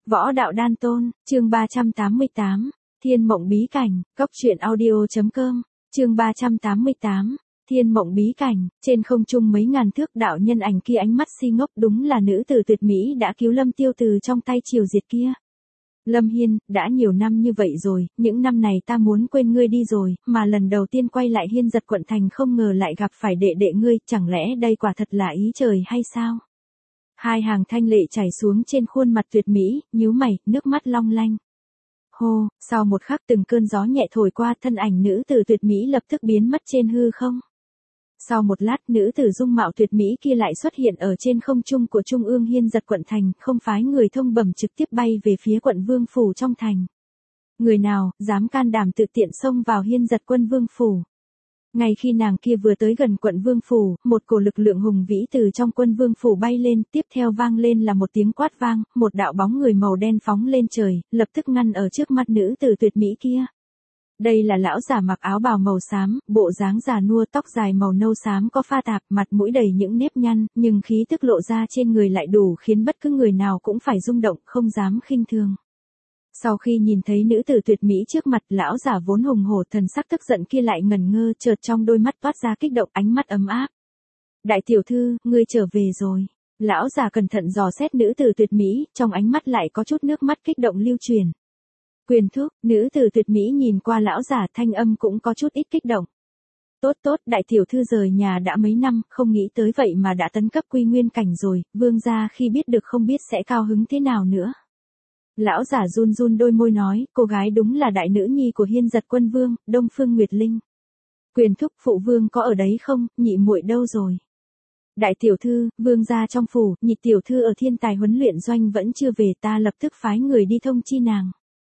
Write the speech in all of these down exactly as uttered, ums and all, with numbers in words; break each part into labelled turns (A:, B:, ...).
A: Võ đạo đan tôn, chương ba trăm tám mươi tám, Thiên mộng bí cảnh, cốc truyện audio.com, chương ba trăm tám mươi tám, Thiên mộng bí cảnh, trên không trung mấy ngàn thước đạo nhân ảnh kia ánh mắt si ngốc, đúng là nữ tử tuyệt mỹ đã cứu Lâm Tiêu từ trong tay triều diệt kia. Lâm Hiên, đã nhiều năm như vậy rồi, những năm này ta muốn quên ngươi đi rồi, mà lần đầu tiên quay lại Hiên Giật quận thành không ngờ lại gặp phải đệ đệ ngươi, chẳng lẽ đây quả thật là ý trời hay sao? Hai hàng thanh lệ chảy xuống trên khuôn mặt tuyệt mỹ, nhíu mày, nước mắt long lanh. Hô, sau một khắc từng cơn gió nhẹ thổi qua, thân ảnh nữ tử tuyệt mỹ lập tức biến mất trên hư không. Sau một lát, nữ tử dung mạo tuyệt mỹ kia lại xuất hiện ở trên không trung của Trung ương Hiên Giật quận thành, không phái người thông bẩm trực tiếp bay về phía quận Vương phủ trong thành. Người nào dám can đảm tự tiện xông vào Hiên Giật quân Vương phủ? Ngay khi nàng kia vừa tới gần quận Vương phủ, một cổ lực lượng hùng vĩ từ trong quân Vương phủ bay lên, tiếp theo vang lên là một tiếng quát vang, một đạo bóng người màu đen phóng lên trời, lập tức ngăn ở trước mặt nữ tử tuyệt mỹ kia. Đây là lão giả mặc áo bào màu xám, bộ dáng già nua, tóc dài màu nâu xám có pha tạp, mặt mũi đầy những nếp nhăn, nhưng khí tức lộ ra trên người lại đủ khiến bất cứ người nào cũng phải rung động, không dám khinh thường. Sau khi nhìn thấy nữ tử tuyệt mỹ trước mặt, lão giả vốn hùng hổ thần sắc tức giận kia lại ngẩn ngơ, chợt trong đôi mắt toát ra kích động, ánh mắt ấm áp. Đại tiểu thư, ngươi trở về rồi. Lão giả cẩn thận dò xét nữ tử tuyệt mỹ, trong ánh mắt lại có chút nước mắt kích động lưu truyền. Quyền thúc, nữ tử tuyệt mỹ nhìn qua lão giả, thanh âm cũng có chút ít kích động. Tốt tốt, đại tiểu thư rời nhà đã mấy năm, không nghĩ tới vậy mà đã tấn cấp quy nguyên cảnh rồi, vương gia khi biết được không biết sẽ cao hứng thế nào nữa. Lão giả run run đôi môi nói, cô gái đúng là đại nữ nhi của Hiên Giật quân vương, Đông Phương Nguyệt Linh. Quyền thúc, phụ vương có ở đấy không, nhị muội đâu rồi? Đại tiểu thư, vương gia trong phủ, nhị tiểu thư ở thiên tài huấn luyện doanh vẫn chưa về, ta lập tức phái người đi thông chi nàng.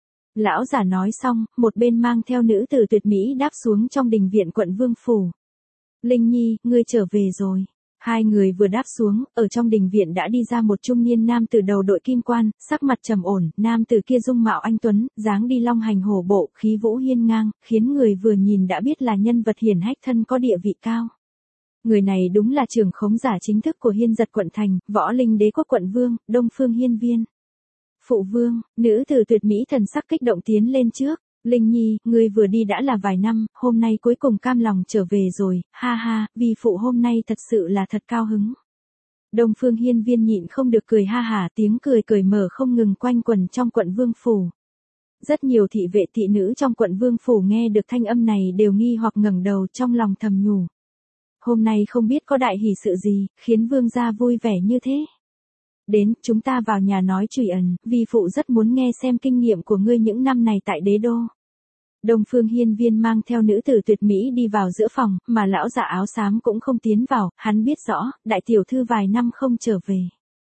A: Lão giả nói xong, một bên mang theo nữ tử tuyệt mỹ đáp xuống trong đình viện quận Vương phủ. Linh Nhi, ngươi trở về rồi. Hai người vừa đáp xuống, ở trong đình viện đã đi ra một trung niên nam tử đầu đội kim quan, sắc mặt trầm ổn, nam tử kia dung mạo anh tuấn, dáng đi long hành hổ bộ, khí vũ hiên ngang, khiến người vừa nhìn đã biết là nhân vật hiển hách, thân có địa vị cao. Người này đúng là trưởng khống giả chính thức của Hiên Giật quận thành, Võ Linh Đế quốc quận vương, Đông Phương Hiên Viên. Phụ vương, nữ tử tuyệt mỹ thần sắc kích động tiến lên trước. Linh Nhi, ngươi vừa đi đã là vài năm, hôm nay cuối cùng cam lòng trở về rồi, ha ha, vì phụ hôm nay thật sự là thật cao hứng. Đông Phương Hiên Viên nhịn không được cười ha hả, tiếng cười cười mở không ngừng quanh quẩn trong quận Vương phủ. Rất nhiều thị vệ thị nữ trong quận Vương phủ nghe được thanh âm này đều nghi hoặc ngẩng đầu trong lòng thầm nhủ. Hôm nay không biết có đại hỷ sự gì, khiến vương gia vui vẻ như thế. Đến, chúng ta vào nhà nói trùy ẩn, vì phụ rất muốn nghe xem kinh nghiệm của ngươi những năm này tại đế đô. Đông Phương Hiên Viên mang theo nữ tử tuyệt mỹ đi vào giữa phòng, mà lão giả áo xám cũng không tiến vào, hắn biết rõ, đại tiểu thư vài năm không trở về.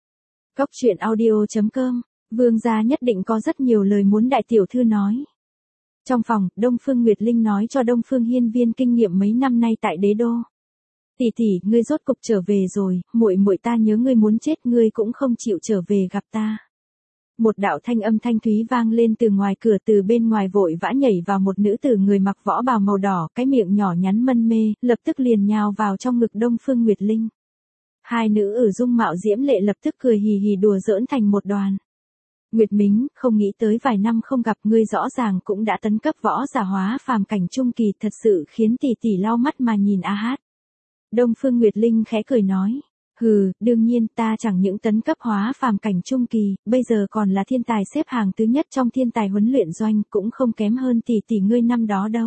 A: Cốc truyện audio.com, vương gia nhất định có rất nhiều lời muốn đại tiểu thư nói. Trong phòng, Đông Phương Nguyệt Linh nói cho Đông Phương Hiên Viên kinh nghiệm mấy năm nay tại đế đô. Tỷ tỷ, ngươi rốt cục trở về rồi, muội muội ta nhớ ngươi muốn chết, ngươi cũng không chịu trở về gặp ta. Một đạo thanh âm thanh thúy vang lên từ ngoài cửa, từ bên ngoài vội vã nhảy vào một nữ tử người mặc võ bào màu đỏ, cái miệng nhỏ nhắn mân mê, lập tức liền nhào vào trong ngực Đông Phương Nguyệt Linh. Hai nữ ở dung mạo diễm lệ lập tức cười hì hì đùa giỡn thành một đoàn. Nguyệt Mính, không nghĩ tới vài năm không gặp ngươi rõ ràng cũng đã tấn cấp võ giả hóa phàm cảnh trung kỳ, thật sự khiến tỷ tỷ lau mắt mà nhìn a hát. Đông Phương Nguyệt Linh khẽ cười nói, hừ, đương nhiên ta chẳng những tấn cấp hóa phàm cảnh trung kỳ, bây giờ còn là thiên tài xếp hàng thứ nhất trong thiên tài huấn luyện doanh, cũng không kém hơn tỷ tỷ ngươi năm đó đâu.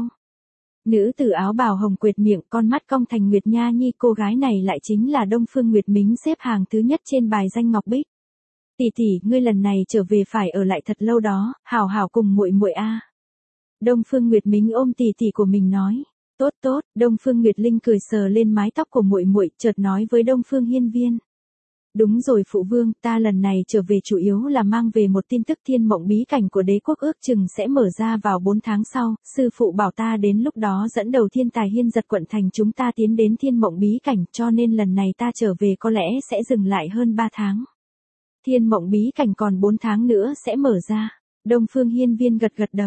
A: Nữ tử áo bào hồng quệt miệng, con mắt cong thành Nguyệt Nha Nhi, cô gái này lại chính là Đông Phương Nguyệt Mính xếp hàng thứ nhất trên bài danh ngọc bích. Tỷ tỷ, ngươi lần này trở về phải ở lại thật lâu đó, hảo hảo cùng muội muội a. Đông Phương Nguyệt Mính ôm tỷ tỷ của mình nói. Tốt tốt, Đông Phương Nguyệt Linh cười sờ lên mái tóc của muội muội, chợt nói với Đông Phương Hiên Viên. Đúng rồi phụ vương, ta lần này trở về chủ yếu là mang về một tin tức, thiên mộng bí cảnh của đế quốc ước chừng sẽ mở ra vào bốn tháng sau, sư phụ bảo ta đến lúc đó dẫn đầu thiên tài Hiên Giật quận thành chúng ta tiến đến thiên mộng bí cảnh, cho nên lần này ta trở về có lẽ sẽ dừng lại hơn ba tháng. Thiên mộng bí cảnh còn bốn tháng nữa sẽ mở ra. Đông Phương Hiên Viên gật gật đầu.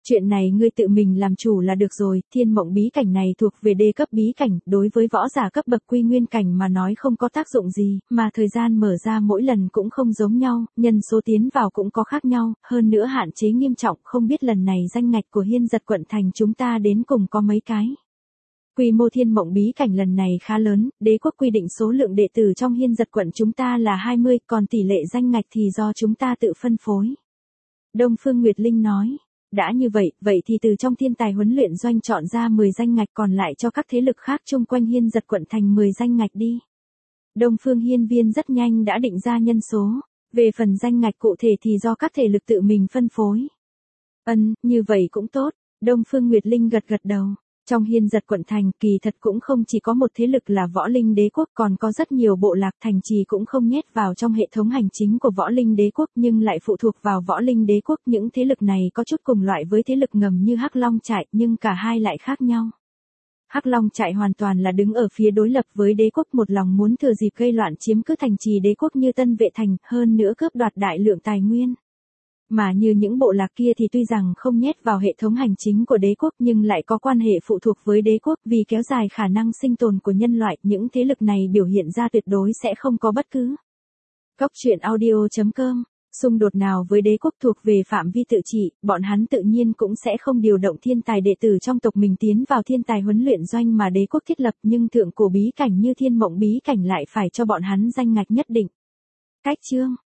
A: Chuyện này ngươi tự mình làm chủ là được rồi, thiên mộng bí cảnh này thuộc về đê cấp bí cảnh, đối với võ giả cấp bậc quy nguyên cảnh mà nói không có tác dụng gì, mà thời gian mở ra mỗi lần cũng không giống nhau, nhân số tiến vào cũng có khác nhau, hơn nữa hạn chế nghiêm trọng, không biết lần này danh ngạch của Hiên Giật quận thành chúng ta đến cùng có mấy cái. Quy mô thiên mộng bí cảnh lần này khá lớn, đế quốc quy định số lượng đệ tử trong Hiên Giật quận chúng ta là hai mươi, còn tỷ lệ danh ngạch thì do chúng ta tự phân phối. Đông Phương Nguyệt Linh nói. Đã như vậy, vậy thì từ trong thiên tài huấn luyện doanh chọn ra mười danh ngạch còn lại cho các thế lực khác chung quanh Hiên Giật quận thành mười danh ngạch đi. Đông Phương Hiên Viên rất nhanh đã định ra nhân số, về phần danh ngạch cụ thể thì do các thể lực tự mình phân phối. Ân, như vậy cũng tốt, Đông Phương Nguyệt Linh gật gật đầu. Trong Hiên Giật quận thành kỳ thật cũng không chỉ có một thế lực là Võ Linh Đế quốc, còn có rất nhiều bộ lạc thành trì cũng không nhét vào trong hệ thống hành chính của Võ Linh Đế quốc nhưng lại phụ thuộc vào Võ Linh Đế quốc. Những thế lực này có chút cùng loại với thế lực ngầm như Hắc Long trại nhưng cả hai lại khác nhau. Hắc Long trại hoàn toàn là đứng ở phía đối lập với đế quốc, một lòng muốn thừa dịp gây loạn chiếm cứ thành trì đế quốc như Tân Vệ Thành, hơn nữa cướp đoạt đại lượng tài nguyên. Mà như những bộ lạc kia thì tuy rằng không nhét vào hệ thống hành chính của đế quốc nhưng lại có quan hệ phụ thuộc với đế quốc, vì kéo dài khả năng sinh tồn của nhân loại, những thế lực này biểu hiện ra tuyệt đối sẽ không có bất cứ. Cốc truyện audio chấm com, xung đột nào với đế quốc thuộc về phạm vi tự trị, bọn hắn tự nhiên cũng sẽ không điều động thiên tài đệ tử trong tộc mình tiến vào thiên tài huấn luyện doanh mà đế quốc thiết lập, nhưng thượng cổ bí cảnh như thiên mộng bí cảnh lại phải cho bọn hắn danh ngạch nhất định. Cách chương